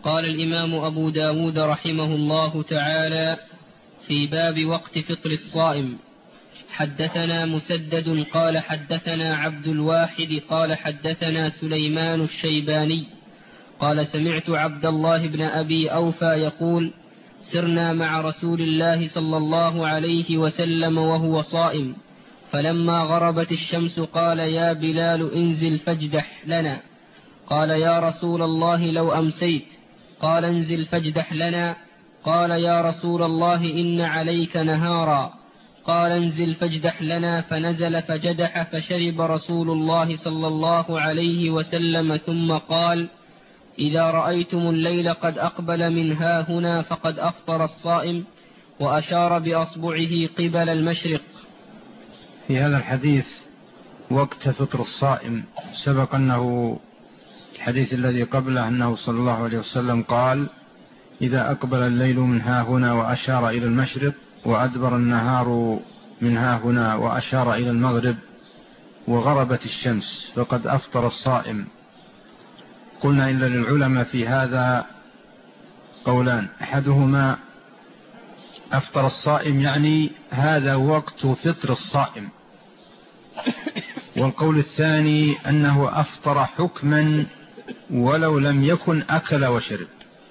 قال الإمام أبو داود رحمه الله تعالى في باب وقت فطر الصائم: حدثنا مسدد قال حدثنا عبد الواحد قال حدثنا سليمان الشيباني قال سمعت عبد الله بن أبي أوفى يقول: سرنا مع رسول الله صلى الله عليه وسلم وهو صائم، فلما غربت الشمس قال: يا بلال انزل فاجدح لنا. قال: يا رسول الله لو أمسيت. قال: انزل فاجدح لنا. قال: يا رسول الله إن عليك نهارا. قال: انزل فاجدح لنا. فنزل فجدح، فشرب رسول الله صلى الله عليه وسلم ثم قال: إذا رأيتم الليل قد أقبل من هاهنا فقد أفطر الصائم، وأشار بأصبعه قبل المشرق. في هذا الحديث وقت فطر الصائم سبق أنه الحديث الذي قبله أنه صلى الله عليه وسلم قال: إذا أقبل الليل من هاهنا وأشار إلى المشرق، وأدبر النهار من هاهنا وأشار إلى المغرب، وغربت الشمس فقد أفطر الصائم. قلنا إلا للعلماء في هذا قولان: أحدهما أفطر الصائم يعني هذا وقت فطر الصائم، والقول الثاني أنه أفطر حكما ولو لم يكن أكل وشرب،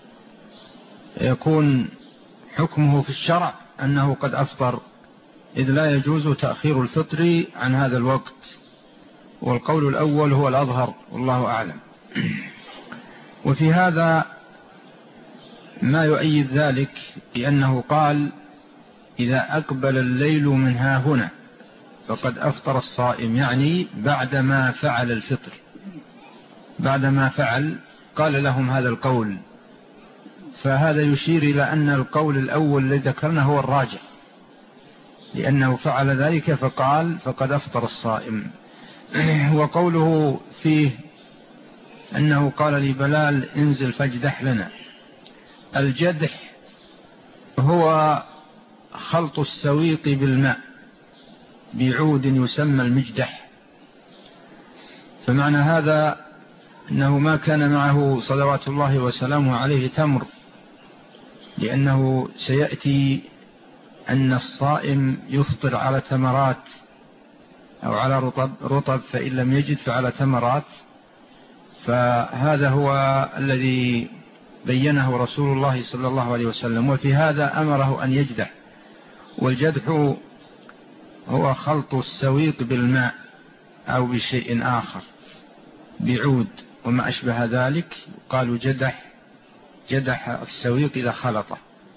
يكون حكمه في الشرع أنه قد أفطر، إذ لا يجوز تأخير الفطر عن هذا الوقت، والقول الأول هو الأظهر والله أعلم. وفي هذا ما يؤيد ذلك بأنه قال: إذا أقبل الليل من هاهنا فقد أفطر الصائم، يعني بعدما فعل الفطر، بعدما فعل قال لهم هذا القول. فهذا يشير إلى أن القول الأول الذي ذكرنا هو الراجح، لأنه فعل ذلك فقال فقد أفطر الصائم. وقوله فيه أنه قال لبلال انزل فاجدح لنا، الجدح هو خلط السويق بالماء بعود يسمى المجدح. فمعنى هذا أنه ما كان معه صلوات الله وسلامه عليه تمر، لأنه سيأتي أن الصائم يفطر على تمرات أو على رطب، فإن لم يجد فعلى تمرات. فهذا هو الذي بينه رسول الله صلى الله عليه وسلم، وفي هذا أمره أن يجدح. والجدح هو خلط السويق بالماء أو بشيء آخر، بعود وما أشبه ذلك، قالوا جدح السويق إذا خلطه.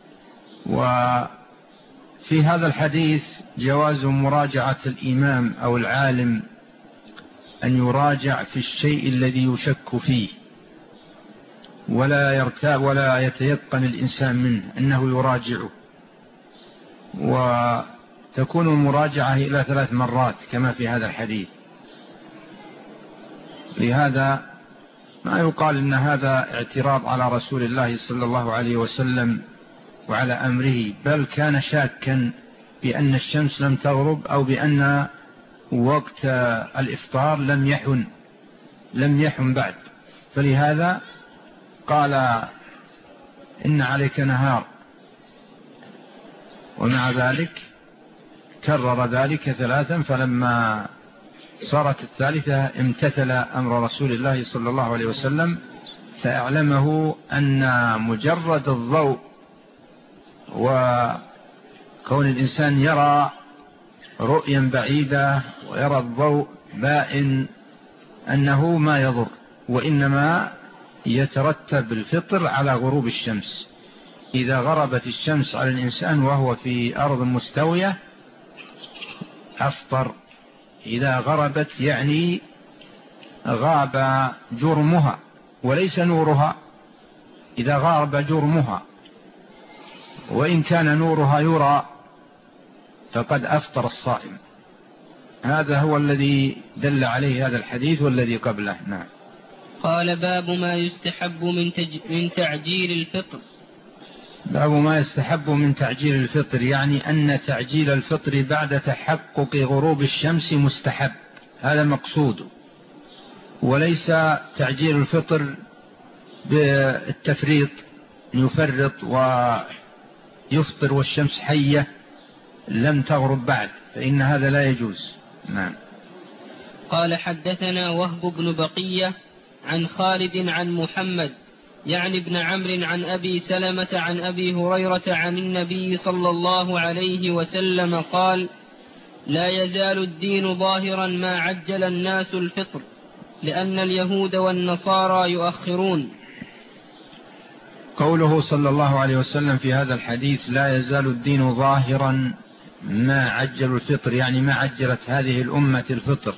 وفي هذا الحديث جواز مراجعة الإمام أو العالم أن يراجع في الشيء الذي يشك فيه، ولا يرتاب ولا يتيقن الإنسان منه أنه يراجعه، وتكون المراجعة إلى 3 مرات كما في هذا الحديث. لهذا ما يقال إن هذا اعتراض على رسول الله صلى الله عليه وسلم وعلى أمره، بل كان شاكا بأن الشمس لم تغرب أو بأن وقت الإفطار لم يحن بعد، فلهذا قال إن عليك نهار، ومع ذلك كرر ذلك 3، فلما صارت الثالثة امتثل أمر رسول الله صلى الله عليه وسلم، فأعلمه أن مجرد الضوء وكون الإنسان يرى رؤيا بعيدة ويرى الضوء بائن أنه ما يضر، وإنما يترتب الفطر على غروب الشمس. إذا غربت الشمس على الإنسان وهو في أرض مستوية أفطر. إذا غربت يعني غاب جرمها وليس نورها، إذا غاب جرمها وإن كان نورها يرى فقد أفطر الصائم. هذا هو الذي دل عليه هذا الحديث والذي قبله. نعم. قال: باب ما يستحب من تعجيل الفطر. باب ما يستحب من تعجيل الفطر، يعني أن تعجيل الفطر بعد تحقق غروب الشمس مستحب، هذا مقصود، وليس تعجيل الفطر بالتفريط، يفرط ويفطر والشمس حية لم تغرب بعد، فإن هذا لا يجوز. نعم. قال حدثنا وهب بن بقية عن خالد عن محمد يعني ابن عمرو عن أبي سلمة عن أبي هريرة عن النبي صلى الله عليه وسلم قال: لا يزال الدين ظاهرا ما عجل الناس الفطر، لأن اليهود والنصارى يؤخرون. قوله صلى الله عليه وسلم في هذا الحديث: لا يزال الدين ظاهرا ما عجل الفطر، يعني ما عجلت هذه الأمة الفطر،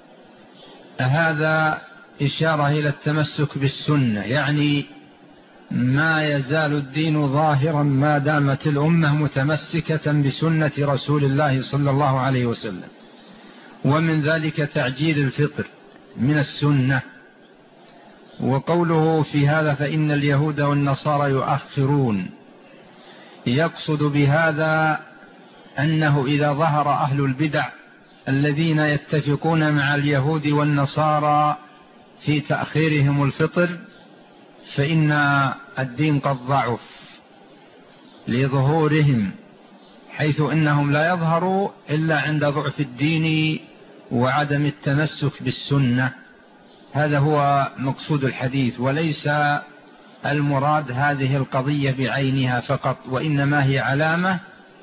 هذا إشارة إلى التمسك بالسنة، يعني ما يزال الدين ظاهرا ما دامت الأمة متمسكة بسنة رسول الله صلى الله عليه وسلم، ومن ذلك تعجيل الفطر من السنة. وقوله في هذا: فإن اليهود والنصارى يؤخرون، يقصد بهذا أنه إذا ظهر أهل البدع الذين يتفقون مع اليهود والنصارى في تأخيرهم الفطر، فإن الدين قد ضعف لظهورهم، حيث إنهم لا يظهروا إلا عند ضعف الدين وعدم التمسك بالسنة. هذا هو مقصود الحديث، وليس المراد هذه القضية بعينها فقط، وإنما هي علامة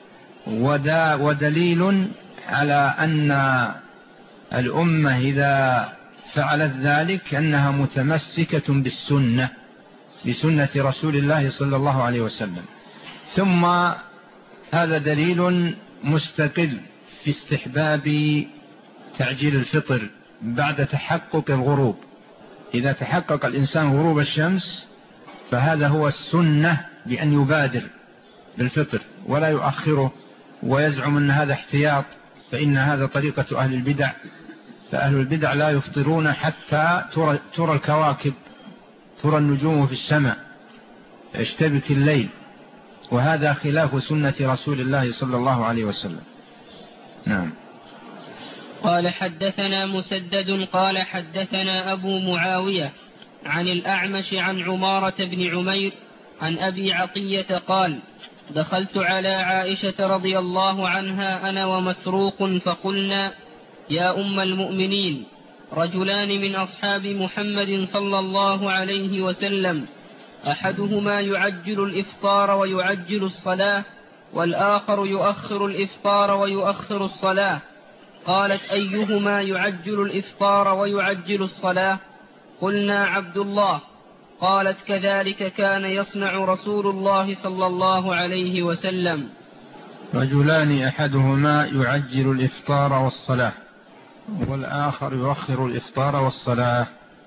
ودليل على أن الأمة إذا فعلت ذلك أنها متمسكة بالسنة، بسنة رسول الله صلى الله عليه وسلم. ثم هذا دليل مستقل في استحباب تعجيل الفطر بعد تحقق الغروب. إذا تحقق الإنسان غروب الشمس فهذا هو السنة، بأن يبادر بالفطر ولا يؤخره ويزعم أن هذا احتياط، فإن هذا طريقة أهل البدع. فأهل البدع لا يفطرون حتى ترى الكواكب، ترى النجوم في السماء، يشتبك الليل، وهذا خلاف سنة رسول الله صلى الله عليه وسلم. نعم. قال حدثنا مسدد قال حدثنا أبو معاوية عن الأعمش عن عمارة بن عمير عن أبي عطية قال: دخلت على عائشة رضي الله عنها أنا ومسروق فقلنا: يا أم المؤمنين، رجلان من أصحاب محمد صلى الله عليه وسلم، أحدهما يعجل الإفطار ويعجل الصلاة، والآخر يؤخر الإفطار ويؤخر الصلاة. قالت: أيهما يعجل الإفطار ويعجل الصلاة؟ قلنا: عبد الله. قالت: كذلك كان يصنع رسول الله صلى الله عليه وسلم. رجلان أحدهما يعجل الإفطار والصلاة، والآخر يؤخر الإفطار والصلاة،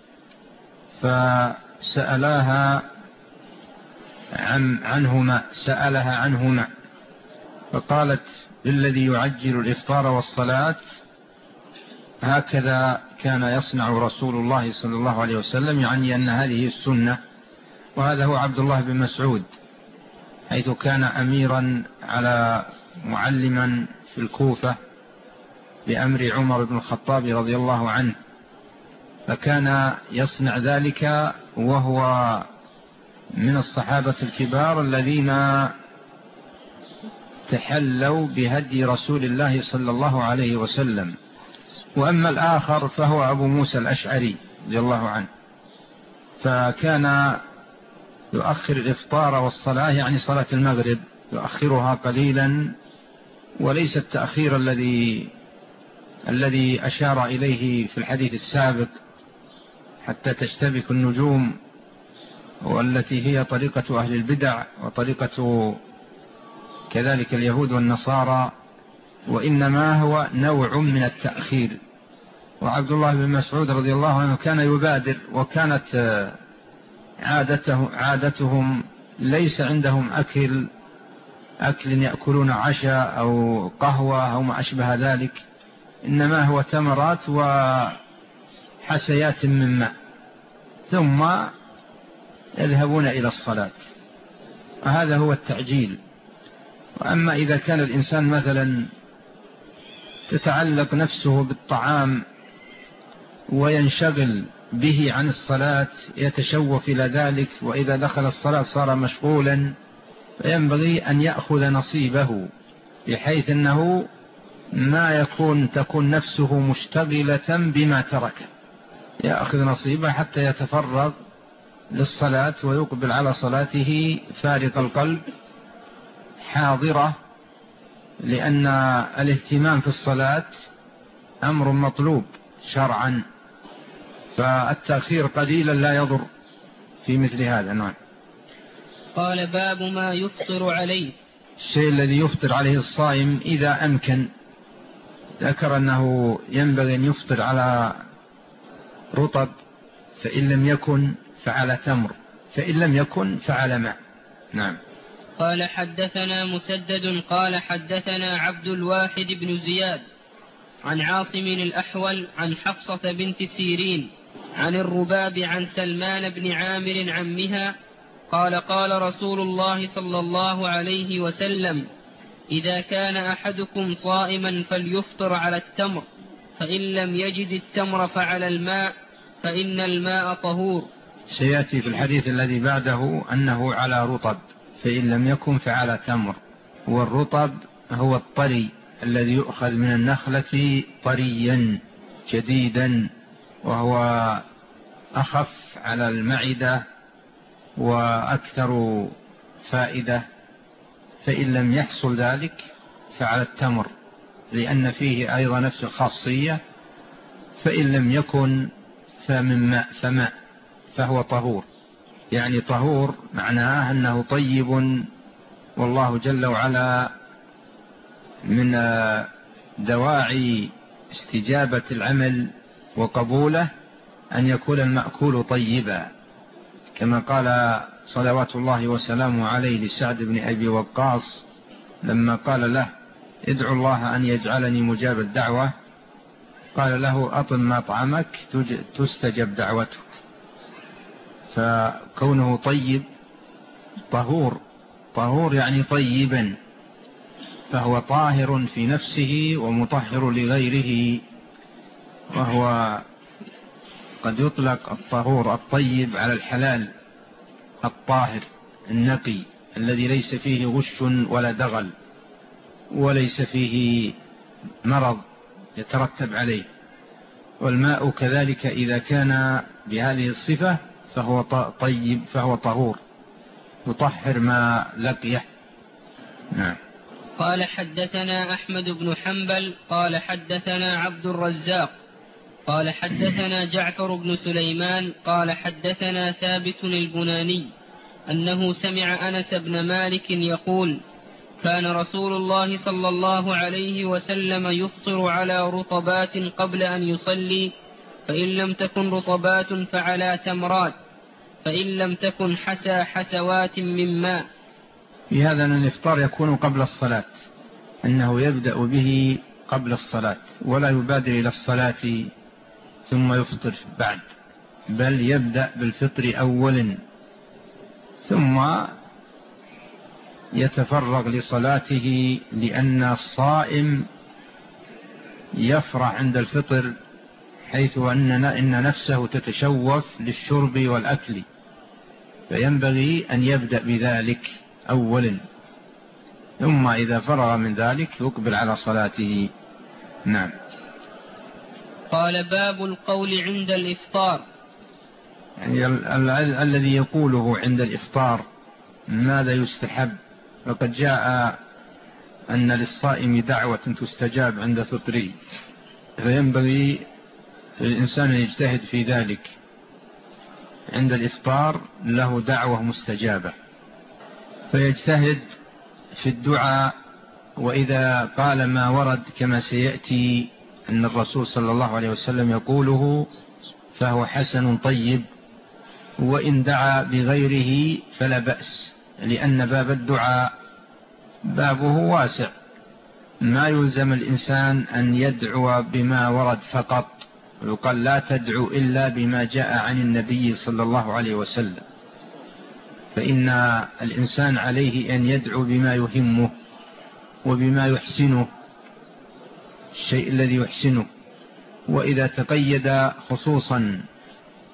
فسألها عنهما فقالت: للذي يعجل الإفطار والصلاة: هكذا كان يصنع رسول الله صلى الله عليه وسلم، يعني أن هذه السنة. وهذا هو عبد الله بن مسعود، حيث كان أميرا على معلما في الكوفة بأمر عمر بن الخطاب رضي الله عنه، فكان يصنع ذلك، وهو من الصحابة الكبار الذين تحلوا بهدي رسول الله صلى الله عليه وسلم. وأما الآخر فهو أبو موسى الأشعري رضي الله عنه، فكان يؤخر الإفطار والصلاة، يعني صلاة المغرب يؤخرها قليلا، وليس التأخير الذي أشار إليه في الحديث السابق حتى تشتبك النجوم، والتي هي طريقة أهل البدع وطريقة كذلك اليهود والنصارى، وإنما هو نوع من التأخير. وعبد الله بن مسعود رضي الله عنه كان يبادر، وكانت عادتهم ليس عندهم أكل يأكلون عشاء أو قهوة أو ما أشبه ذلك، إنما هو تمرات وحسيات من ماء، ثم يذهبون إلى الصلاة، وهذا هو التعجيل. وأما إذا كان الإنسان مثلا تتعلق نفسه بالطعام وينشغل به عن الصلاة يتشوف إلى ذلك، وإذا دخل الصلاة صار مشغولا، فينبغي أن يأخذ نصيبه بحيث أنه ما تكون نفسه مشتغلة بما ترك، يأخذ نصيبه حتى يتفرغ للصلاة ويقبل على صلاته فارغ القلب حاضرة، لأن الاهتمام في الصلاة أمر مطلوب شرعا، فالتأخير قليلا لا يضر في مثل هذا. نعم. قال باب ما يفطر عليه. الشيء الذي يفطر عليه الصائم إذا أمكن، ذكر أنه ينبغي أن يفطر على رطب، فإن لم يكن فعلى تمر، فإن لم يكن فعلى ماء. نعم. قال حدثنا مسدد قال حدثنا عبد الواحد بن زياد عن عاصم الأحول عن حفصة بنت سيرين عن الرباب عن سلمان بن عامر عمها قال قال رسول الله صلى الله عليه وسلم: إذا كان أحدكم صائما فليفطر على التمر، فإن لم يجد التمر فعلى الماء، فإن الماء طهور. سيأتي في الحديث الذي بعده أنه على رطب، فإن لم يكن فعلى تمر، والرطب هو الطري الذي يؤخذ من النخلة طريا جديدا، وهو أخف على المعدة وأكثر فائدة، فإن لم يحصل ذلك فعلى التمر، لأن فيه أيضا نفس الخاصية، فإن لم يكن فمن ماء فماء، فهو طهور. يعني طهور معناه أنه طيب، والله جل وعلا من دواعي استجابة العمل وقبوله أن يكون المأكول طيبا، كما قال صلوات الله وسلامه عليه لسعد بن أبي وقاص لما قال له: ادعو الله أن يجعلني مجاب الدعوة، قال له: أطم مطعمك تستجب دعوتك. فكونه طيب طهور، طهور يعني طيبا، فهو طاهر في نفسه ومطهر لغيره، وهو قد يطلق الطهور الطيب على الحلال الطاهر النقي الذي ليس فيه غش ولا دغل وليس فيه مرض يترتب عليه. والماء كذلك إذا كان بهذه الصفة فهو طيب، فهو طهور يطهر ما لقيه. نعم. قال حدثنا أحمد بن حنبل قال حدثنا عبد الرزاق قال حدثنا جعفر بن سليمان قال حدثنا ثابت البناني أنه سمع أنس بن مالك يقول: كان رسول الله صلى الله عليه وسلم يفطر على رطبات قبل أن يصلي، فإن لم تكن رطبات فعلى تمرات، فإن لم تكن حسوات من ماء. في هذا أن الإفطار يكون قبل الصلاة، أنه يبدأ به قبل الصلاة، ولا يبادر إلى الصلاة ثم يفطر بعد، بل يبدأ بالفطر أولا ثم يتفرغ لصلاته، لأن الصائم يفرح عند الفطر حيث إن نفسه تتشوف للشرب والأكل، فينبغي أن يبدأ بذلك أولا، ثم إذا فرغ من ذلك يقبل على صلاته. نعم. قال باب القول عند الإفطار. يعني الذي يقوله عند الإفطار ماذا يستحب؟ وقد جاء أن للصائم دعوة تستجاب عند فطره، فينبغي للإنسان أن يجتهد في ذلك. عند الإفطار له دعوة مستجابة، فيجتهد في الدعاء، وإذا قال ما ورد كما سيأتي أن الرسول صلى الله عليه وسلم يقوله فهو حسن طيب، وإن دعا بغيره فلا بأس، لأن باب الدعاء بابه واسع، ما يلزم الإنسان أن يدعو بما ورد فقط، ويقال لا تدعو إلا بما جاء عن النبي صلى الله عليه وسلم، فإن الإنسان عليه أن يدعو بما يهمه وبما يحسنه، الشيء الذي يحسنه. وإذا تقيد خصوصا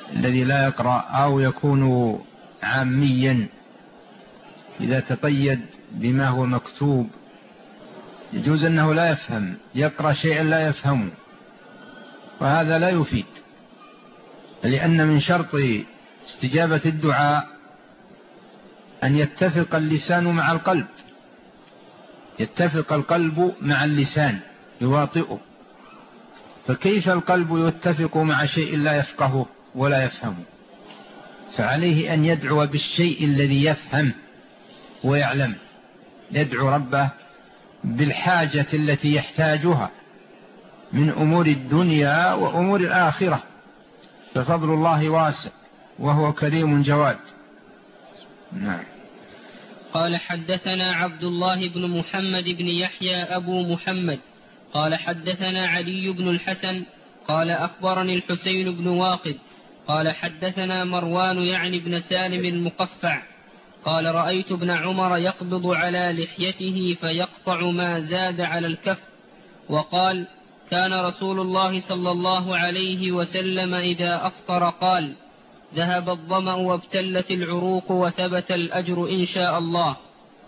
الذي لا يقرأ، أو يكون عاميا إذا تقيد بما هو مكتوب يجوز أنه لا يفهم، يقرأ شيئا لا يفهمه، وهذا لا يفيد، لأن من شرط استجابة الدعاء أن يتفق اللسان مع القلب، يتفق القلب مع اللسان يواطئه، فكيف القلب يتفق مع شيء لا يفقهه ولا يفهمه؟ فعليه أن يدعو بالشيء الذي يفهم ويعلم، يدعو ربه بالحاجة التي يحتاجها من أمور الدنيا وأمور الآخرة، ففضل الله واسع وهو كريم جواد. نعم. قال حدثنا عبد الله بن محمد بن يحيى أبو محمد قال حدثنا علي بن الحسن قال أخبرني الحسين بن واقد قال حدثنا مروان يعني بن سالم المقفع قال رأيت ابن عمر يقبض على لحيته فيقطع ما زاد على الكف، وقال كان رسول الله صلى الله عليه وسلم إذا أفطر قال ذهب الظمأ وابتلت العروق وثبت الأجر إن شاء الله.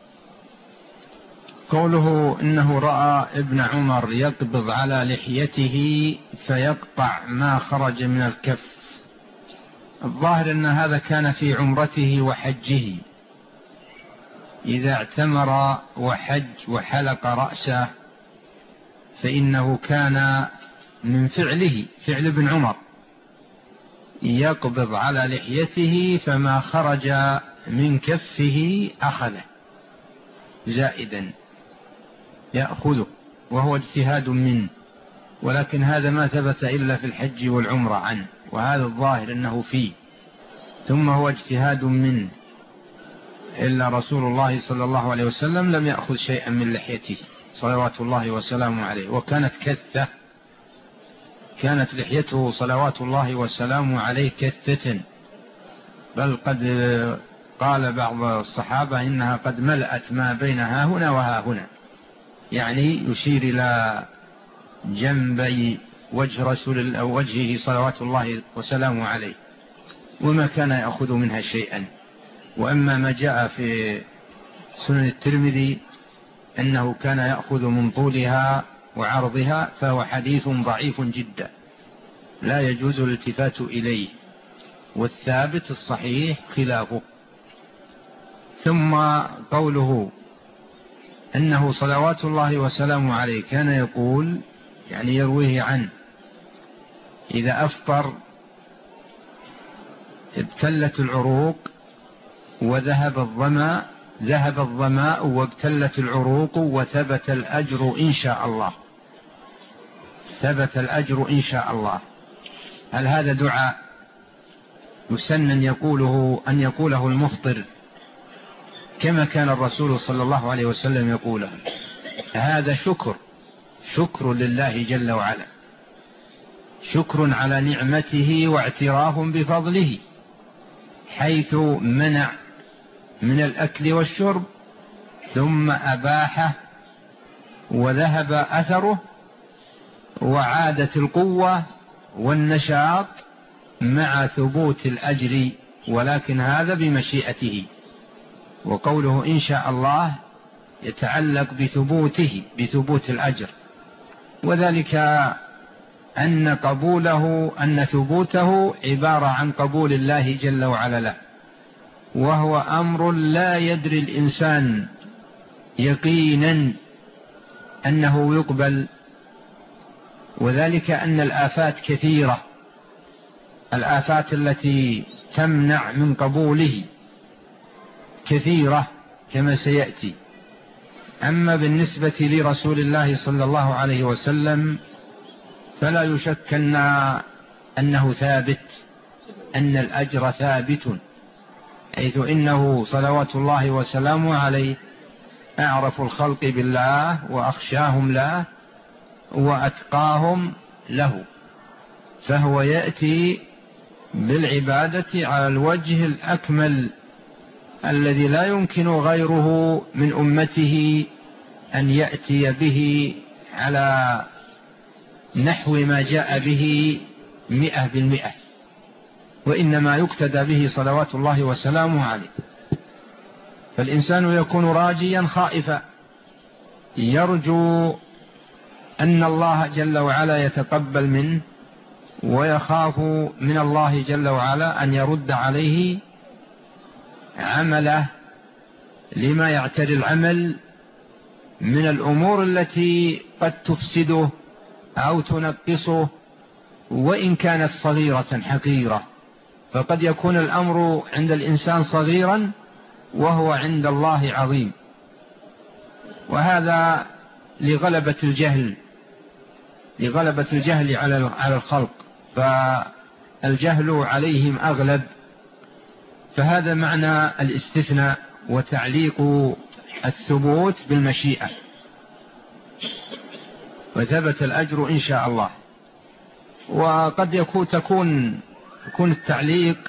قوله إنه رأى ابن عمر يقبض على لحيته فيقطع ما خرج من الكف، الظاهر أن هذا كان في عمرته وحجه، إذا اعتمر وحج وحلق رأسه فإنه كان من فعل ابن عمر يقبض على لحيته، فما خرج من كفه أخذه زائدا يأخذه، وهو اجتهاد منه، ولكن هذا ما ثبت إلا في الحج والعمرة عنه، وهذا الظاهر أنه فيه، ثم هو اجتهاد منه، إلا رسول الله صلى الله عليه وسلم لم يأخذ شيئا من لحيته صلوات الله وسلامه عليه، وكانت كثة، كانت لحيته صلوات الله وسلامه عليه كثة، بل قد قال بعض الصحابة إنها قد ملأت ما بين ها هنا وها هنا، يعني يشير إلى جنبي وجهه صلوات الله وسلامه عليه، وما كان يأخذ منها شيئا. وأما ما جاء في سنن الترمذي أنه كان يأخذ من طولها وعرضها فهو حديث ضعيف جدا لا يجوز الالتفات إليه، والثابت الصحيح خلافه. ثم قوله أنه صلوات الله وسلامه عليه كان يقول، يعني يرويه عنه، إذا أفطر ابتلت العروق وذهب الظمأ، ذهب الظماء وابتلت العروق وثبت الأجر إن شاء الله، ثبت الأجر إن شاء الله. هل هذا دعاء يسن أن يقوله المفطر كما كان الرسول صلى الله عليه وسلم يقوله؟ هذا شكر لله جل وعلا، شكر على نعمته واعتراف بفضله، حيث منع من الأكل والشرب ثم أباحه وذهب أثره وعادت القوة والنشاط مع ثبوت الأجر، ولكن هذا بمشيئته. وقوله إن شاء الله يتعلق بثبوت الأجر، وذلك أن ثبوته عبارة عن قبول الله جل وعلا له، وهو أمر لا يدري الإنسان يقينا أنه يقبل، وذلك أن الآفات كثيرة، الآفات التي تمنع من قبوله كثيرة كما سيأتي. أما بالنسبة لرسول الله صلى الله عليه وسلم فلا يشك أنه ثابت، أن الأجر ثابت، حيث إنه صلوات الله وسلامه عليه أعرف الخلق بالله وأخشاهم له وأتقاهم له، فهو يأتي بالعبادة على الوجه الأكمل الذي لا يمكن غيره من أمته أن يأتي به على نحو ما جاء به 100%، وإنما يقتدى به صلوات الله وسلامه عليه. فالإنسان يكون راجيا خائفا، يرجو أن الله جل وعلا يتقبل منه، ويخاف من الله جل وعلا أن يرد عليه عمله لما يعتري العمل من الأمور التي قد تفسده أو تنقصه، وإن كانت صغيرة حقيرة. فقد يكون الأمر عند الإنسان صغيرا وهو عند الله عظيم، وهذا لغلبة الجهل على الخلق، فالجهل عليهم أغلب. فهذا معنى الاستثناء وتعليق الثبوت بالمشيئة، وثبت الأجر إن شاء الله. وقد يكون التعليق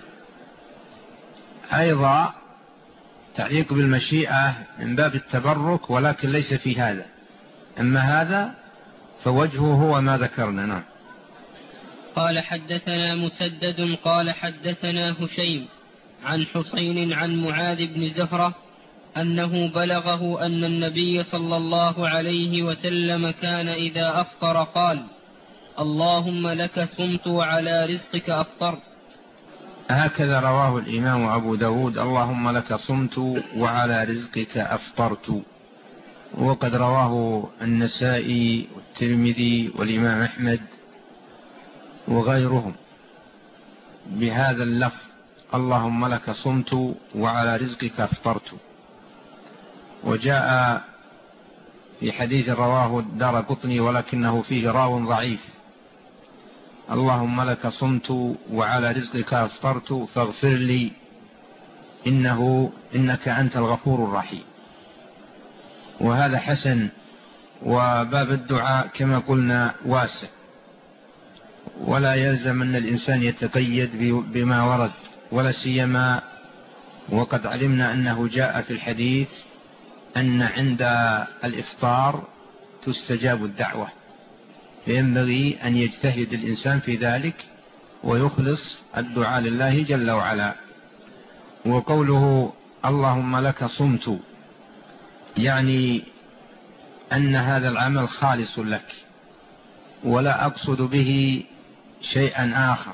أيضا تعليق بالمشيئة من باب التبرك، ولكن ليس في هذا. أما هذا فوجهه هو ما ذكرنا. نعم. قال حدثنا مسدد قال حدثنا هشيم عن حسين عن معاذ بن زهرة أنه بلغه أن النبي صلى الله عليه وسلم كان إذا أفطر قال: اللهم لك صمت وعلى رزقك أفطرت. هكذا رواه الإمام أبو داود: اللهم لك صمت وعلى رزقك أفطرت. وقد رواه النسائي والترمذي والإمام أحمد وغيرهم بهذا اللفظ: اللهم لك صمت وعلى رزقك أفطرت. وجاء في حديث رواه الدارقطني ولكنه فيه راو ضعيف: اللهم لك صمت وعلى رزقك أفطرت فاغفر لي إنك أنت الغفور الرحيم. وهذا حسن. وباب الدعاء كما قلنا واسع، ولا يلزم أن الإنسان يتقيد بما ورد، ولا سيما وقد علمنا أنه جاء في الحديث أن عند الإفطار تستجاب الدعوة، فينبغي أن يجتهد الإنسان في ذلك ويخلص الدعاء لله جل وعلا. وقوله اللهم لك صمت يعني أن هذا العمل خالص لك، ولا أقصد به شيئا آخر،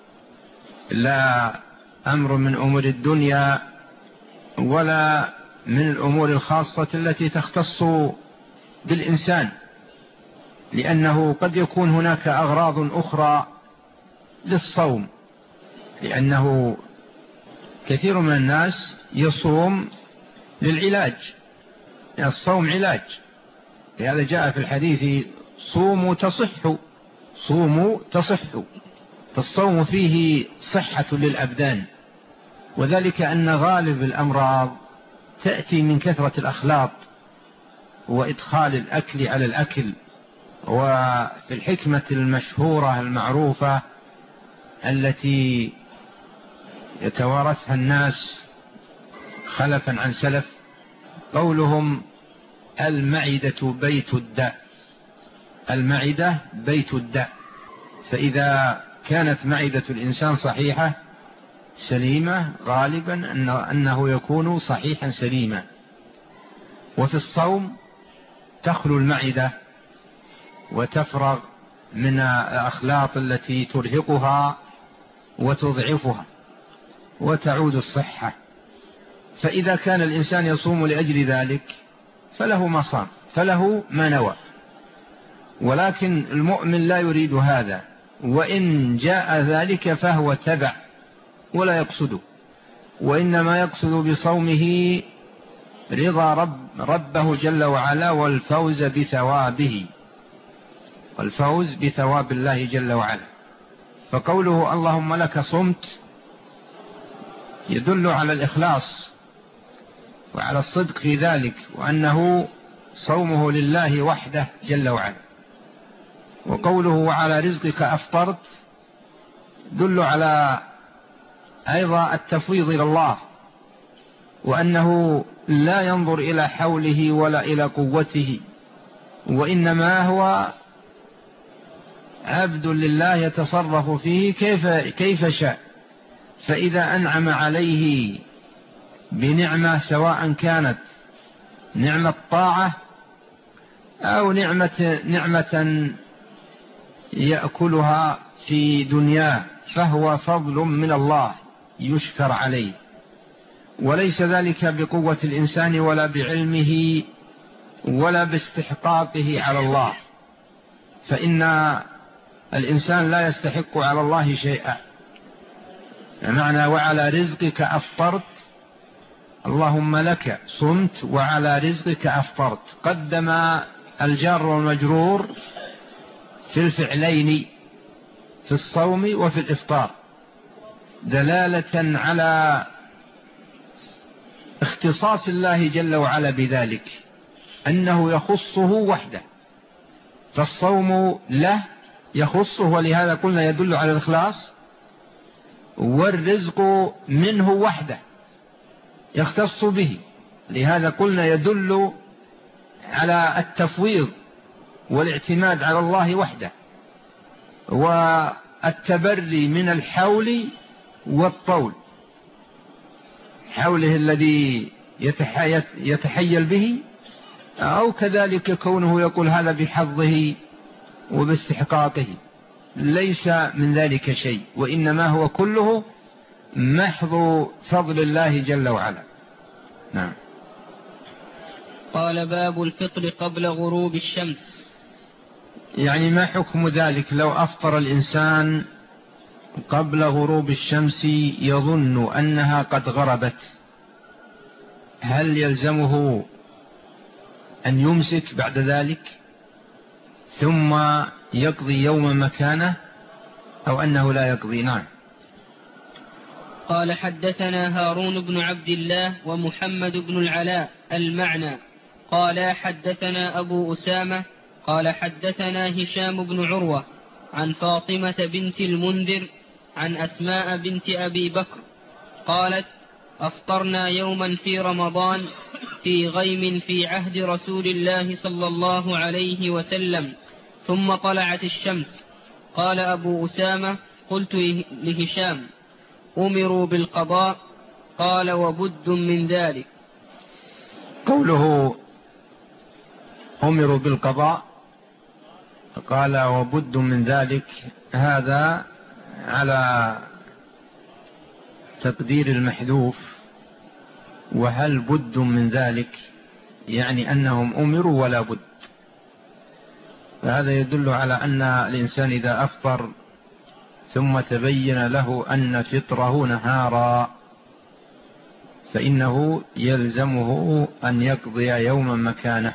لا أمر من أمور الدنيا ولا من الأمور الخاصة التي تختص بالإنسان، لأنه قد يكون هناك أغراض أخرى للصوم، لأنه كثير من الناس يصوم للعلاج، الصوم علاج. لهذا جاء في الحديث: صوموا تصحوا. فالصوم فيه صحة للأبدان، وذلك أن غالب الأمراض تأتي من كثرة الأخلاط وإدخال الأكل على الأكل. وفي الحكمة المشهورة المعروفة التي يتوارثها الناس خلفا عن سلف، قولهم: المعدة بيت الداء. المعدة بيت الداء. فإذا كانت معدة الإنسان صحيحة سليمة غالبا أنه يكون صحيحا سليما. وفي الصوم تخلو المعدة وتفرغ من الأخلاط التي ترهقها وتضعفها وتعود الصحة. فإذا كان الإنسان يصوم لأجل ذلك فله ما صام، فله ما نوى. ولكن المؤمن لا يريد هذا، وإن جاء ذلك فهو تبع ولا يقصده، وإنما يقصد بصومه رضا ربه جل وعلا والفوز بثواب الله جل وعلا. فقوله اللهم لك صمت يدل على الإخلاص وعلى الصدق في ذلك، وأنه صومه لله وحده جل وعلا. وقوله وعلى رزقك أفطرت دل على أيضا التفويض إلى الله، وأنه لا ينظر إلى حوله ولا إلى قوته، وإنما هو عبد لله يتصرف فيه كيف شاء. فإذا أنعم عليه بنعمة سواء كانت نعمة طاعة أو نعمة يأكلها في دنياه، فهو فضل من الله يشكر عليه، وليس ذلك بقوة الإنسان ولا بعلمه ولا باستحقاقه على الله، فإن الإنسان لا يستحق على الله شيئا. معنى وعلى رزقك أفطرت، اللهم لك صمت وعلى رزقك أفطرت، قدم الجار والمجرور في الفعلين، في الصوم وفي الإفطار، دلالة على اختصاص الله جل وعلا بذلك، أنه يخصه وحده، فالصوم له يخصه، ولهذا قلنا يدل على الإخلاص، والرزق منه وحده يختص به، لهذا قلنا يدل على التفويض والاعتماد على الله وحده، والتبري من الحول والطول، حوله الذي يتحيل به، أو كذلك كونه يقول هذا بحظه وباستحقاقه، ليس من ذلك شيء، وإنما هو كله محض فضل الله جل وعلا. نعم. قال باب الفطر قبل غروب الشمس. يعني ما حكم ذلك لو أفطر الإنسان قبل غروب الشمس يظن أنها قد غربت، هل يلزمه أن يمسك بعد ذلك ثم يقضي يوم مكانه، أو أنه لا يقضي؟ نعم. قال حدثنا هارون بن عبد الله ومحمد بن العلاء المعنى قال حدثنا أبو أسامة قال حدثنا هشام بن عروة عن فاطمة بنت المنذر عن أسماء بنت أبي بكر قالت أفطرنا يوما في رمضان في غيم في عهد رسول الله صلى الله عليه وسلم، ثم طلعت الشمس. قال أبو أسامة قلت لهشام أمروا بالقضاء؟ قال وبد من ذلك. قوله أمروا بالقضاء قال وبد من ذلك، هذا على تقدير المحذوف، وهل بد من ذلك يعني أنهم أمروا ولا بد، فهذا يدل على أن الإنسان إذا أفطر ثم تبين له أن فطره نهارا فإنه يلزمه أن يقضي يوما مكانه،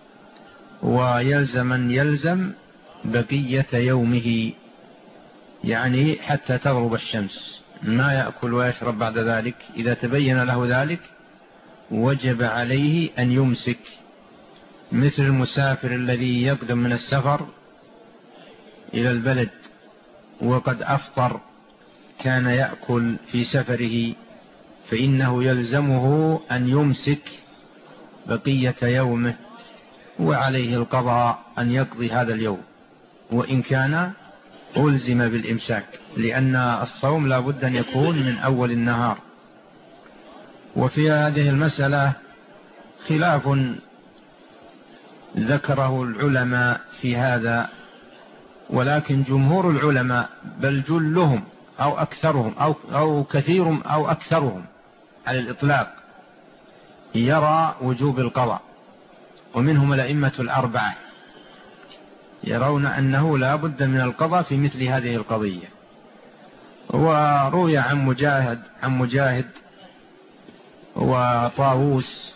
ويلزم من يلزم بقية يومه، يعني حتى تغرب الشمس، ما يأكل ويشرب بعد ذلك. إذا تبين له ذلك وجب عليه أن يمسك، مثل المسافر الذي يقدم من السفر إلى البلد وقد أفطر كان يأكل في سفره، فإنه يلزمه أن يمسك بقية يومه، وعليه القضاء أن يقضي هذا اليوم، وإن كان ألزم بالإمساك، لأن الصوم لا بد أن يكون من أول النهار. وفي هذه المسألة خلاف ذكره العلماء في هذا، ولكن جمهور العلماء بل جلهم أو أكثرهم أو كثيرهم أو أكثرهم على الإطلاق يرى وجوب القضاء، ومنهم الأئمة الأربعة يرون أنه لا بد من القضاء في مثل هذه القضية. وروي عن مجاهد وطاووس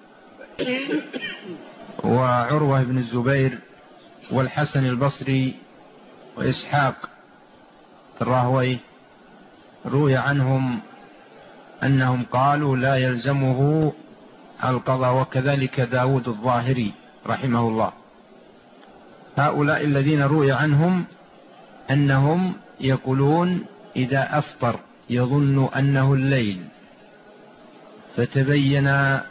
وعروة بن الزبير والحسن البصري وإسحاق الراهوي، روي عنهم أنهم قالوا لا يلزمه القضاء، وكذلك داود الظاهري رحمه الله. هؤلاء الذين روي عنهم أنهم يقولون إذا أفطر يظن أنه الليل فتبين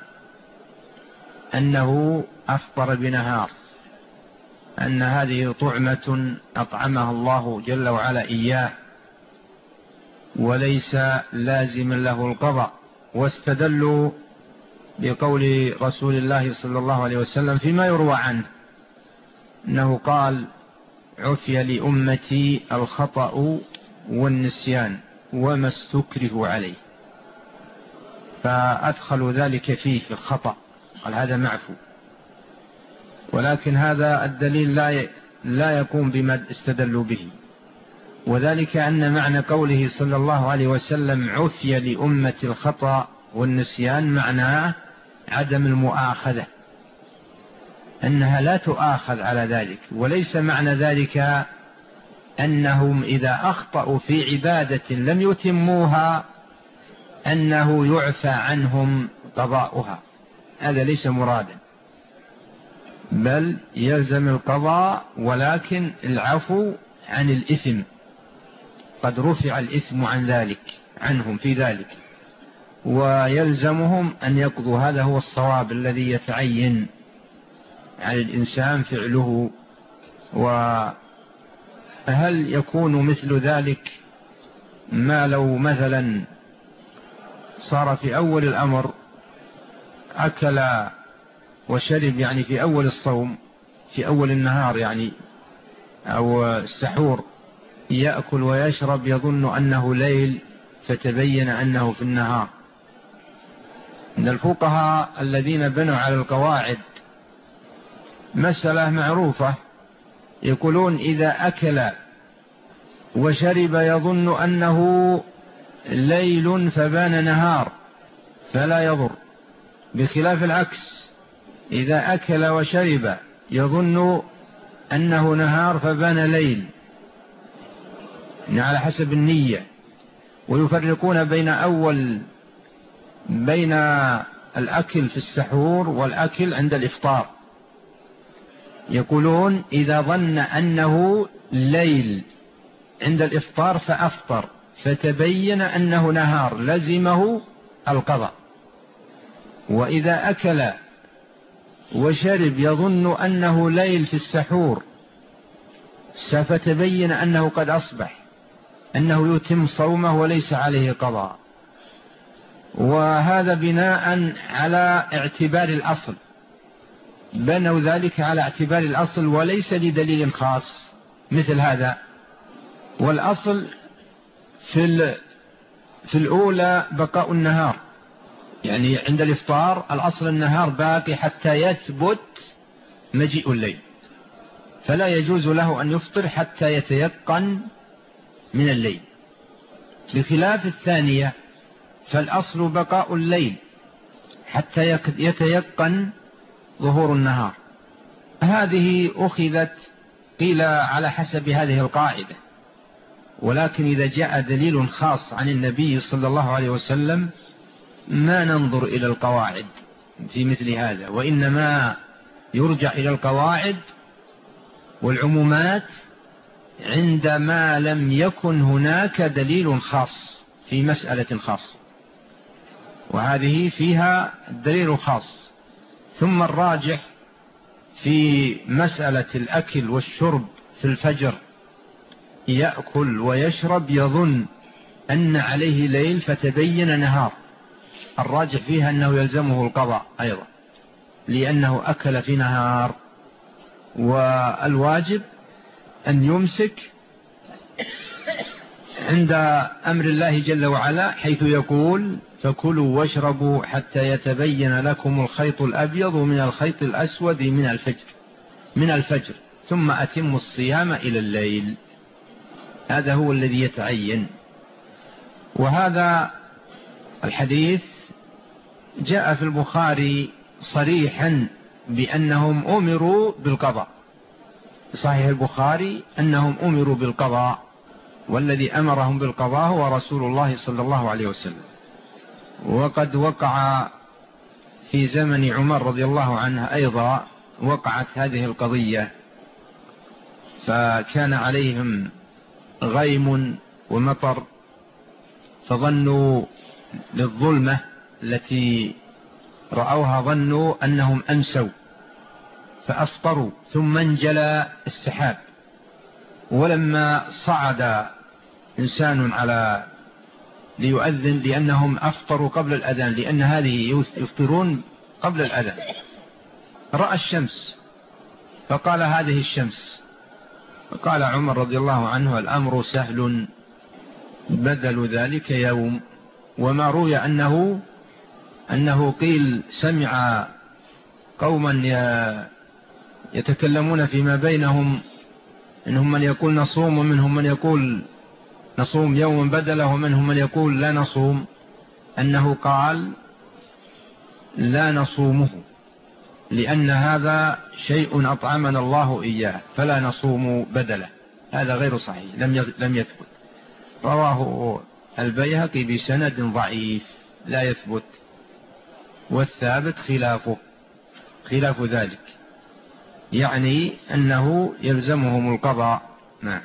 أنه أفطر بنهار، أن هذه طعمة أطعمها الله جل وعلا إياه، وليس لازما له القضاء. واستدلوا بقول رسول الله صلى الله عليه وسلم فيما يروى عنه أنه قال: عفي لأمتي الخطأ والنسيان وما استكره عليه، فأدخلوا ذلك فيه في الخطأ، قال هذا معفو. ولكن هذا الدليل لا يقوم بما استدلوا به، وذلك أن معنى قوله صلى الله عليه وسلم عفي لأمة الخطأ والنسيان معناه عدم المؤاخذة، أنها لا تؤاخذ على ذلك. وليس معنى ذلك أنهم إذا أخطأوا في عبادة لم يتموها أنه يعفى عنهم قضاؤها، هذا ليس مرادا، بل يلزم القضاء ولكن العفو عن الإثم، قد رفع الإثم عن ذلك عنهم في ذلك، ويلزمهم أن يقضوا. هذا هو الصواب الذي يتعين على الإنسان فعله. وهل يكون مثل ذلك ما لو مثلا صار في أول الأمر أكل وشرب، يعني في أول الصوم، في أول النهار يعني أو السحور، يأكل ويشرب يظن أنه ليل فتبين أنه في النهار. من الفقهاء الذين بنوا على القواعد مسألة معروفة، يقولون إذا أكل وشرب يظن أنه ليل فبان نهار فلا يضر، بخلاف العكس، إذا أكل وشرب يظن أنه نهار فبان ليل، على حسب النية. ويفرقون بين الأكل في السحور والأكل عند الإفطار. يقولون إذا ظن أنه ليل عند الإفطار فأفطر فتبين أنه نهار لزمه القضاء، وإذا أكل وشرب يظن أنه ليل في السحور فتبين أنه قد أصبح، أنه يتم صومه وليس عليه قضاء. وهذا بناء على اعتبار الأصل، بنوا ذلك على اعتبار الأصل وليس لدليل خاص مثل هذا. والأصل في الأولى بقاء النهار، يعني عند الإفطار الأصل النهار باقي حتى يثبت مجيء الليل، فلا يجوز له أن يفطر حتى يتيقن من الليل. بخلاف الثانية فالأصل بقاء الليل حتى يتيقن ظهور النهار. هذه أخذت قيل على حسب هذه القاعدة، ولكن إذا جاء دليل خاص عن النبي صلى الله عليه وسلم ما ننظر إلى القواعد في مثل هذا، وإنما يرجع إلى القواعد والعمومات عندما لم يكن هناك دليل خاص في مسألة خاصة، وهذه فيها دليل خاص. ثم الراجح في مسألة الأكل والشرب في الفجر، يأكل ويشرب يظن أن عليه ليل فتبين نهار، الراجح فيها أنه يلزمه القضاء أيضا لأنه أكل في نهار. والواجب أن يمسك عند أمر الله جل وعلا حيث يقول فكلوا واشربوا حتى يتبين لكم الخيط الأبيض من الخيط الأسود من الفجر ثم أتموا الصيام إلى الليل. هذا هو الذي يتعين. وهذا الحديث جاء في البخاري صريحا بأنهم أمروا بالقضاء، صحيح البخاري أنهم أمروا بالقضاء، والذي أمرهم بالقضاء هو رسول الله صلى الله عليه وسلم. وقد وقع في زمن عمر رضي الله عنه أيضا وقعت هذه القضية، فكان عليهم غيم ومطر، فظنوا للظلمة التي رأوها ظنوا أنهم أمسوا فأفطروا، ثم انجلى السحاب، ولما صعد إنسان على ليؤذن، لأنهم أفطروا قبل الأذان، لأن هذه يفطرون قبل الأذان. رأى الشمس فقال هذه الشمس، فقال عمر رضي الله عنه الأمر سهل، بدل ذلك يوم. وما روي أنه قيل سمع قوما يتكلمون فيما بينهم، إنهم من يقول نصوم ومنهم من يقول نصوم يوما بدله ومنهم من يقول لا نصوم، أنه قال لا نصومه لأن هذا شيء أطعمنا الله إياه فلا نصوم بدله. هذا غير صحيح، لم يثبت. رواه البيهقي بسند ضعيف لا يثبت، والثابت خلاف ذلك، يعني أنه يلزمهم القضاء. نعم.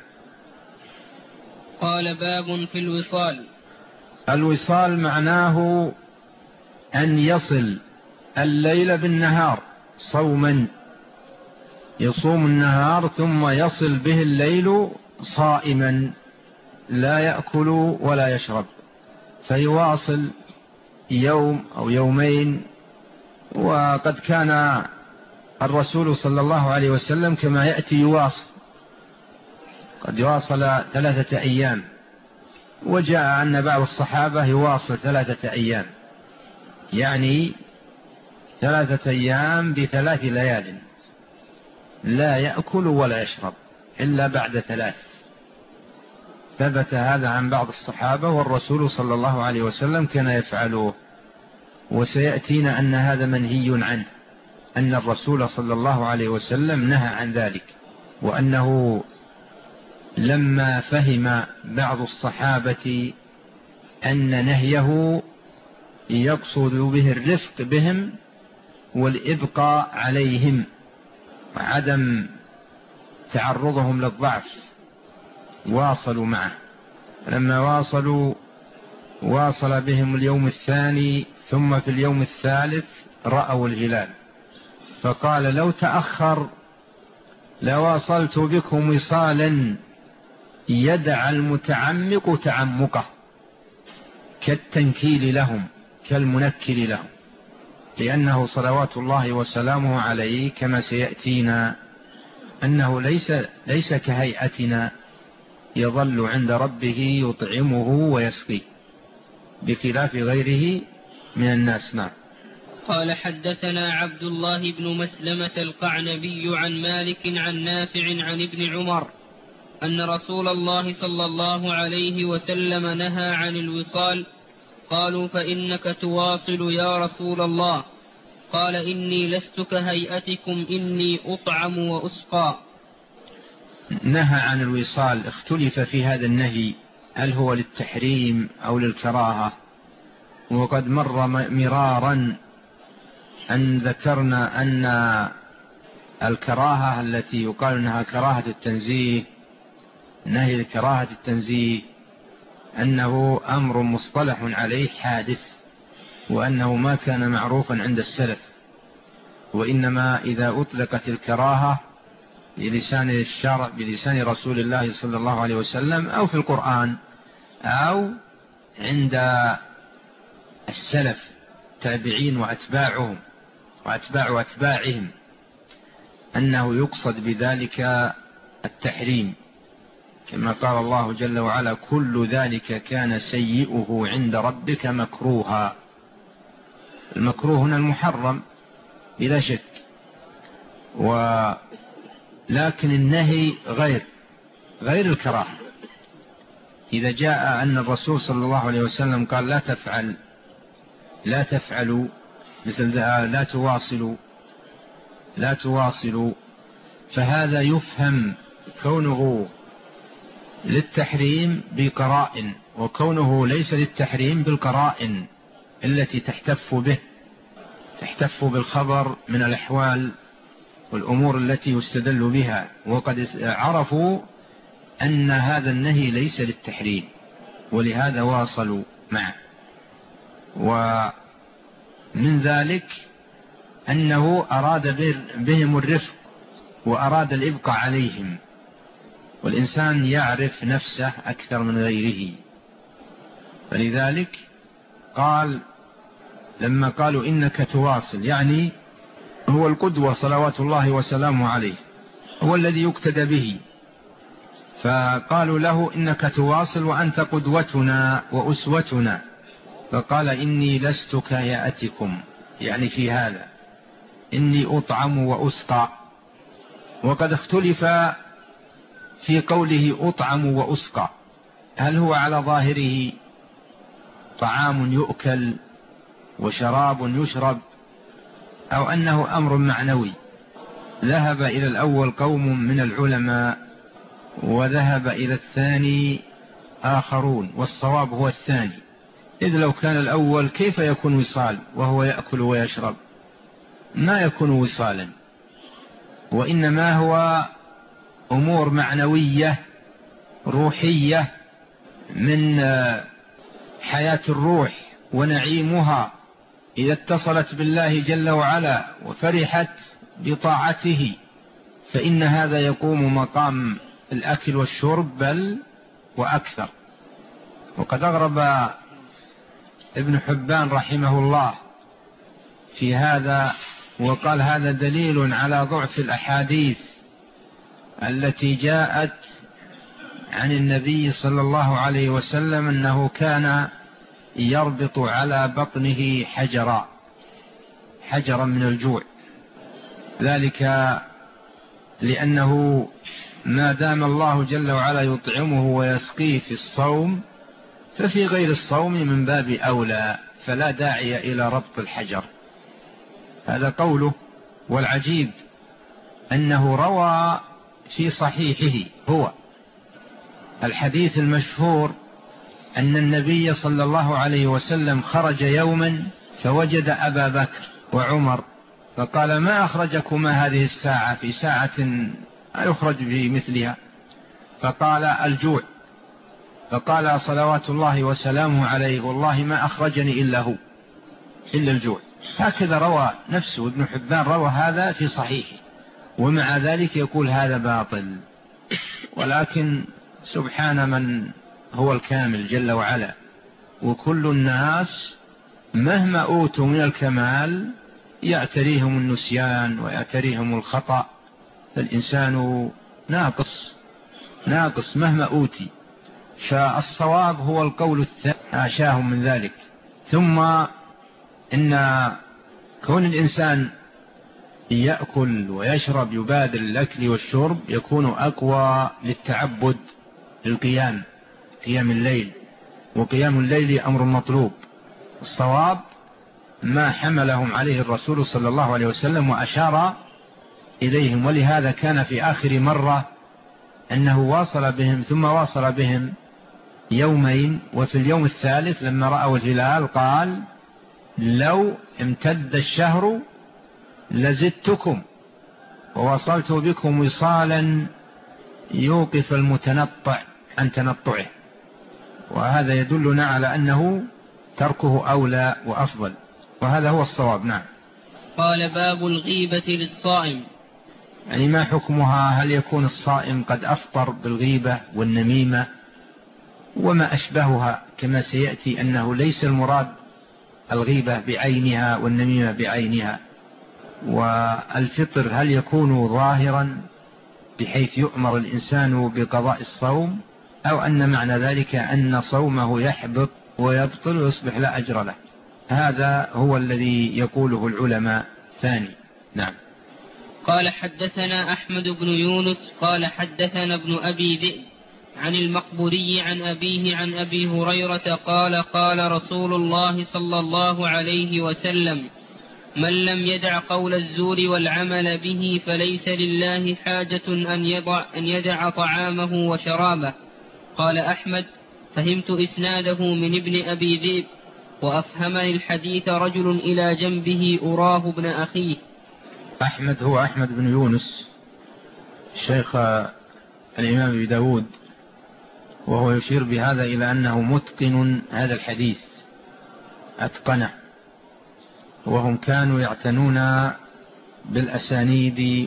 قال باب في الوصال. الوصال معناه أن يصل الليل بالنهار صوما، يصوم النهار ثم يصل به الليل صائما لا يأكل ولا يشرب، فيواصل يوم أو يومين. وقد كان الرسول صلى الله عليه وسلم كما يأتي يواصل، قد يواصل 3 أيام، وجاء أن بعض الصحابة يواصل 3 أيام، يعني 3 أيام ب3 ليال لا يأكل ولا يشرب إلا بعد 3. ثبت هذا عن بعض الصحابة، والرسول صلى الله عليه وسلم كان يفعله. وسيأتينا أن هذا منهي عنه، أن الرسول صلى الله عليه وسلم نهى عن ذلك، وأنه لما فهم بعض الصحابة أن نهيه يقصد به الرفق بهم والإبقاء عليهم وعدم تعرضهم للضعف، واصلوا معه. لما واصل بهم اليوم الثاني، ثم في اليوم الثالث رأوا الهلال، فقال لو تأخر لواصلت بكم وصالا يدع المتعمق تعمقه، كالتنكيل لهم كالمنكل لهم، لأنه صلوات الله وسلامه عليه كما سيأتينا أنه ليس كهيئتنا يظل عند ربه يطعمه ويسقيه بخلاف غيره من الناس. نعم. قال حدثنا عبد الله بن مسلمة القعنبي عن مالك عن نافع عن ابن عمر أن رسول الله صلى الله عليه وسلم نهى عن الوصال. قالوا فإنك تواصل يا رسول الله؟ قال إني لست كهيئتكم، إني أطعم وأسقى. نهى عن الوصال، اختلف في هذا النهي هل هو للتحريم أو للكراهة، وقد مر مرارا أن ذكرنا أن الكراهة التي يقال أنها كراهة التنزيه، نهي كراهة التنزيه، أنه أمر مصطلح عليه حادث، وأنه ما كان معروفا عند السلف، وإنما إذا أطلقت الكراهة بلسان الشرع بلسان رسول الله صلى الله عليه وسلم أو في القرآن أو عند السلف تابعين وأتباعهم وأتباع أتباعهم، أنه يقصد بذلك التحريم، كما قال الله جل وعلا كل ذلك كان سيئه عند ربك مكروها. المكروه هنا المحرم بلا شك، لكن النهي غير الكراهة. إذا جاء أن الرسول صلى الله عليه وسلم قال لا تفعلوا مثل لا تواصلوا، فهذا يفهم كونه للتحريم بقرائن، وكونه ليس للتحريم بالقرائن التي تحتف بالخبر من الأحوال والأمور التي يستدل بها، وقد عرفوا أن هذا النهي ليس للتحريم ولهذا واصلوا معه. ومن ذلك أنه أراد بهم الرفق وأراد الإبقاء عليهم، والإنسان يعرف نفسه أكثر من غيره، فلذلك قال لما قالوا إنك تواصل، يعني هو القدوة صلوات الله وسلامه عليه، هو الذي يقتدى به، فقالوا له إنك تواصل وأنت قدوتنا وأسوتنا، فقال إني لست كيأتكم، يعني في هذا إني أطعم وأسقى. وقد اختلف في قوله أطعم وأسقى، هل هو على ظاهره طعام يؤكل وشراب يشرب، أو أنه أمر معنوي؟ ذهب إلى الأول قوم من العلماء، وذهب إلى الثاني آخرون، والصواب هو الثاني، إذ لو كان الأول كيف يكون وصال وهو يأكل ويشرب؟ ما يكون وصالا، وإنما هو أمور معنوية روحية من حياة الروح ونعيمها إذا اتصلت بالله جل وعلا وفرحت بطاعته، فإن هذا يقوم مقام الأكل والشرب بل وأكثر. وقد أغرب ابن حبان رحمه الله في هذا، وقال هذا دليل على ضعف الأحاديث التي جاءت عن النبي صلى الله عليه وسلم أنه كان يربط على بطنه حجرا من الجوع، ذلك لأنه ما دام الله جل وعلا يطعمه ويسقيه في الصوم، ففي غير الصوم من باب أولى، فلا داعي إلى ربط الحجر. هذا قوله. والعجيب أنه روى في صحيحه هو الحديث المشهور أن النبي صلى الله عليه وسلم خرج يوما فوجد أبا بكر وعمر، فقال ما أخرجكما هذه الساعة في ساعة يخرج بمثلها؟ فقال الجوع. فقال صلوات الله وسلامه عليه والله ما أخرجني إلا هو، إلا الجوع. هكذا روى نفسه ابن حبان، روى هذا في صحيحه، ومع ذلك يقول هذا باطل. ولكن سبحان من هو الكامل جل وعلا، وكل الناس مهما أوتوا من الكمال يعتريهم النسيان ويعتريهم الخطأ، فالإنسان ناقص مهما أوتي. فالصواب هو القول الثاني، عاشاهم من ذلك. ثم إن كون الإنسان يأكل ويشرب يبادر الأكل والشرب يكون أقوى للتعبد للقيام، قيام الليل، وقيام الليل أمر مطلوب. الصواب ما حملهم عليه الرسول صلى الله عليه وسلم وأشار إليهم، ولهذا كان في آخر مرة أنه واصل بهم، ثم واصل بهم يومين، وفي اليوم الثالث لما رأوا الهلال قال لو امتد الشهر لزدتكم ووصلت بكم وصالا يوقف المتنطع عن تنطعه. وهذا يدلنا على أنه تركه أولى وأفضل، وهذا هو الصواب. نعم. قال باب الغيبة للصائم، يعني ما حكمها؟ هل يكون الصائم قد أفطر بالغيبة والنميمة وما أشبهها، كما سيأتي أنه ليس المراد الغيبة بعينها والنميمة بعينها. والفطر هل يكون ظاهرا بحيث يؤمر الإنسان بقضاء الصوم، أو أن معنى ذلك أن صومه يحبط ويبطل ويصبح لا أجر له؟ هذا هو الذي يقوله العلماء ثاني. نعم. قال حدثنا أحمد بن يونس قال حدثنا ابن أبي ذئب عن المقبوري عن أبيه عن أبي هريرة قال قال رسول الله صلى الله عليه وسلم من لم يدع قول الزور والعمل به فليس لله حاجة أن يدع طعامه وشرابه. قال أحمد فهمت إسناده من ابن أبي ذئب، وأفهمني الحديث رجل إلى جنبه أراه ابن أخيه. أحمد هو أحمد بن يونس شيخ الإمام أبي داود، وهو يشير بهذا إلى أنه متقن هذا الحديث، أتقنه، وهم كانوا يعتنون بالأسانيد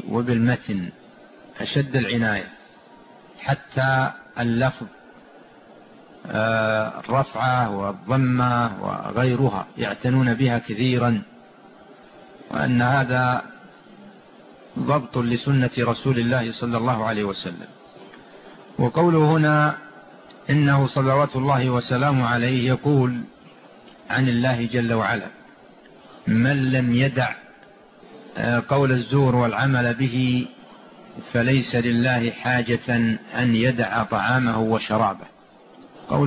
الرفعة والضمة وغيرها يعتنون بها كثيرا، وأن هذا ضبط لسنة رسول الله صلى الله عليه وسلم. وقوله هنا إنه صلوات الله وسلامه عليه يقول عن الله جل وعلا: من لم يدع قول الزور والعمل به فليس لله حاجة أن يدع طعامه وشرابه. قول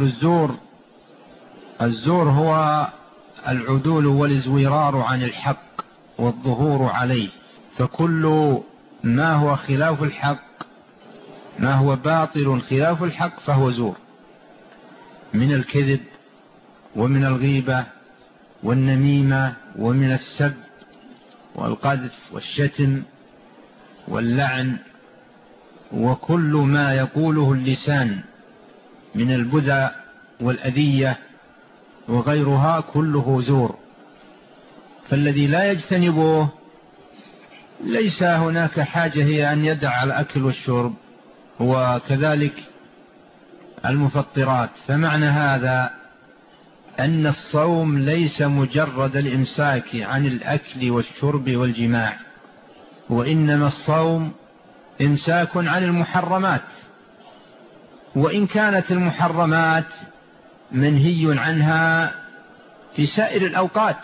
الزور هو العدول والازورار عن الحق والظهور عليه، فكل ما هو خلاف الحق، ما هو باطل خلاف الحق فهو زور، من الكذب ومن الغيبة والنميمة ومن السب والقذف والشتم واللعن، وكل ما يقوله اللسان من البذى والأذية وغيرها كله زور. فالذي لا يجتنبه ليس هناك حاجة هي أن يدع الأكل والشرب، وكذلك المفطرات. فمعنى هذا أن الصوم ليس مجرد الإمساك عن الأكل والشرب والجماع، وإنما الصوم إمساك عن المحرمات، وإن كانت المحرمات منهي عنها في سائر الأوقات،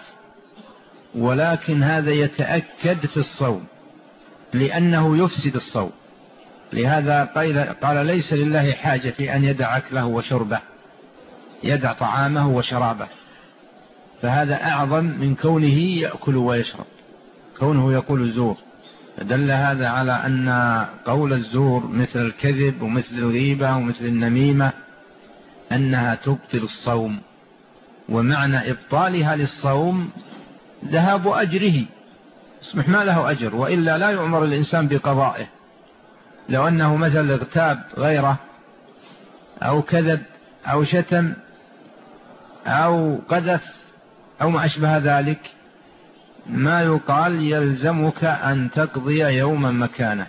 ولكن هذا يتأكد في الصوم لأنه يفسد الصوم. لهذا قال ليس لله حاجة في أن يدع أكله وشربه، يدع طعامه وشرابه، فهذا أعظم من كونه يأكل ويشرب، كونه يقول الزور. فدل هذا على أن قول الزور مثل الكذب ومثل الغيبة ومثل النميمة أنها تبطل الصوم، ومعنى إبطالها للصوم ذهاب أجره، اسمح ما له أجر، وإلا لا يؤمر الإنسان بقضائه. لو أنه مثل اغتاب غيره أو كذب أو شتم أو قذف أو ما أشبه ذلك، ما يقال يلزمك أن تقضي يوما مكانه.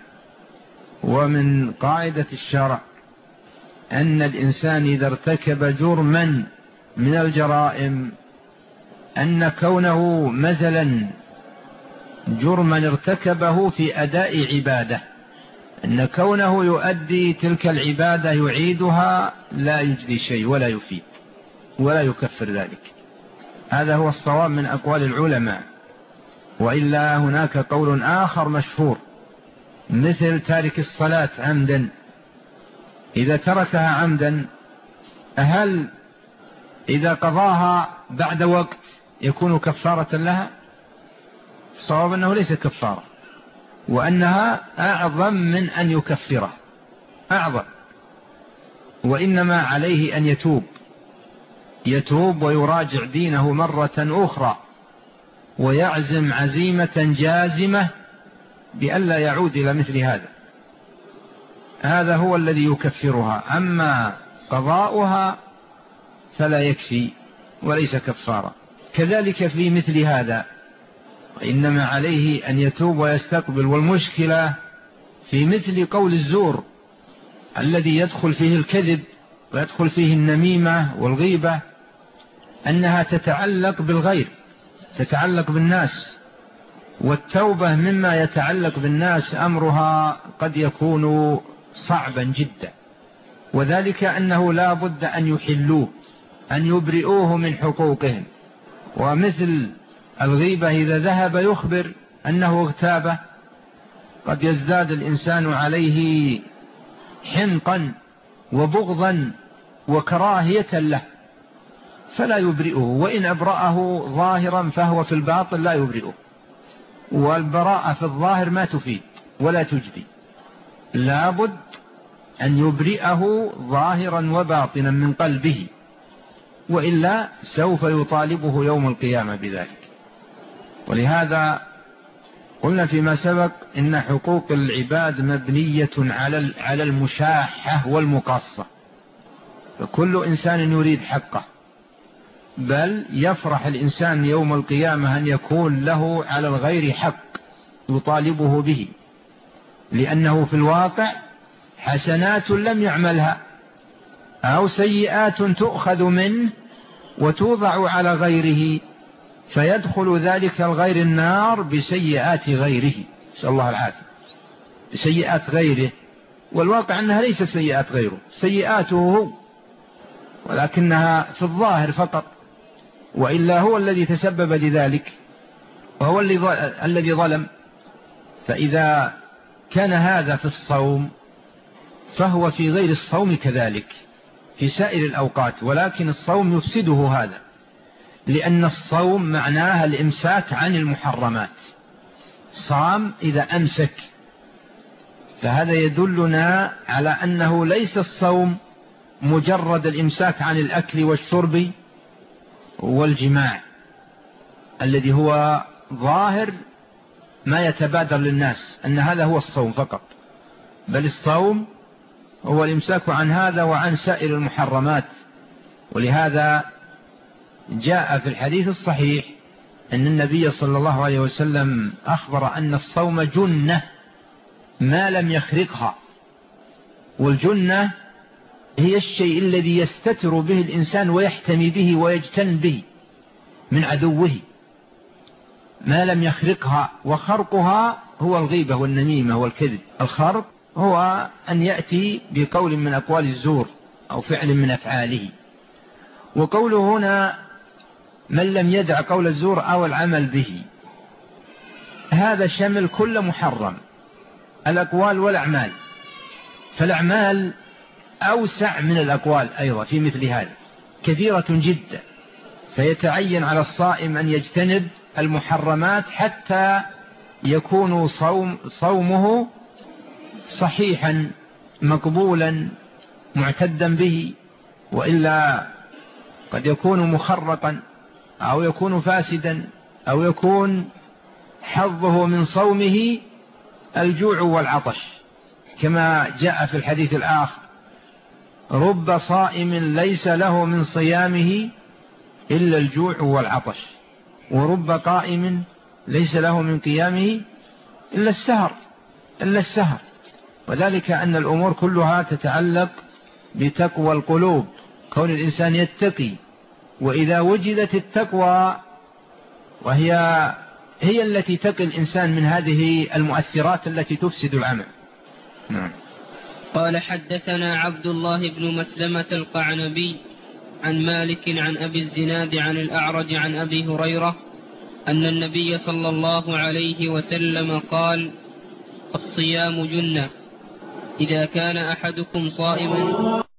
ومن قاعدة الشرع أن الإنسان إذا ارتكب جرما من الجرائم، أن كونه مثلا جرما ارتكبه في أداء عبادة، أن كونه يؤدي تلك العبادة يعيدها لا يجدي شيء ولا يفيد ولا يكفر ذلك. هذا هو الصواب من أقوال العلماء. وإلا هناك قول آخر مشهور مثل تارك الصلاة عمدا، إذا تركها عمدا هل إذا قضاها بعد وقت يكون كفارة لها؟ الصواب أنه ليس كفارة، وأنها أعظم من أن يكفره، أعظم. وإنما عليه أن يتوب ويراجع دينه مرة أخرى، ويعزم عزيمة جازمة بألا يعود إلى مثل هذا. هذا هو الذي يكفرها، أما قضاؤها فلا يكفي وليس كفارة. كذلك في مثل هذا إنما عليه أن يتوب ويستقبل. والمشكلة في مثل قول الزور الذي يدخل فيه الكذب ويدخل فيه النميمة والغيبة، أنها تتعلق بالغير، تتعلق بالناس، والتوبة مما يتعلق بالناس أمرها قد يكون صعبا جدا، وذلك أنه لا بد أن يحلوه، أن يبرئوه من حقوقهم. ومثل الغيبة إذا ذهب يخبر أنه اغتابه قد يزداد الإنسان عليه حنقا وبغضا وكراهية له فلا يبرئه، وإن أبرأه ظاهرا فهو في الباطن لا يبرئه. والبراءة في الظاهر ما تفيد ولا تجدي، لابد أن يبرئه ظاهرا وباطنا من قلبه، وإلا سوف يطالبه يوم القيامة بذلك. ولهذا قلنا فيما سبق إن حقوق العباد مبنية على المشاحة والمقاصة، فكل إنسان يريد حقه، بل يفرح الإنسان يوم القيامة أن يكون له على الغير حق يطالبه به، لأنه في الواقع حسنات لم يعملها أو سيئات تؤخذ منه وتوضع على غيره فيدخل ذلك الغير النار بسيئات غيره، نسأل الله العافية، بسيئات غيره، والواقع أنها ليس سيئات غيره، سيئاته هو، ولكنها في الظاهر فقط، وإلا هو الذي تسبب لذلك وهو الذي ظلم. فإذا كان هذا في الصوم فهو في غير الصوم كذلك في سائر الأوقات، ولكن الصوم يفسده هذا، لأن الصوم معناها الإمساك عن المحرمات، صام إذا أمسك، فهذا يدلنا على أنه ليس الصوم مجرد الإمساك عن الأكل والشرب والجماع الذي هو ظاهر ما يتبادر للناس أن هذا هو الصوم فقط، بل الصوم هو الإمساك عن هذا وعن سائر المحرمات. ولهذا جاء في الحديث الصحيح أن النبي صلى الله عليه وسلم أخبر أن الصوم جنة ما لم يخرقها، والجنة هي الشيء الذي يستتر به الإنسان ويحتمي به ويجتن به من عدوه ما لم يخرقها، وخرقها هو الغيبة والنميمة والكذب. الخرق هو أن يأتي بقول من أقوال الزور أو فعل من أفعاله، وقوله هنا من لم يدع قول الزور أو العمل به، هذا شمل كل محرم، الأقوال والأعمال، فالأعمال أوسع من الأقوال أيضا في مثل هذا كثيرة جدا، فيتعين على الصائم أن يجتنب المحرمات حتى يكون صومه صحيحا مقبولا معتدا به، وإلا قد يكون مخرقا أو يكون فاسدا أو يكون حظه من صومه الجوع والعطش، كما جاء في الحديث الآخر رب صائم ليس له من صيامه إلا الجوع والعطش، ورب قائم ليس له من قيامه إلا السهر. وذلك أن الأمور كلها تتعلق بتقوى القلوب، كون الإنسان يتقي، وإذا وجدت التقوى وهي التي تقي الإنسان من هذه المؤثرات التي تفسد العمل. نعم. قال حدثنا عبد الله بن مسلمة القعنبي عن مالك عن أبي الزناد عن الأعرج عن أبي هريرة أن النبي صلى الله عليه وسلم قال الصيام جنة إذا كان أحدكم صائما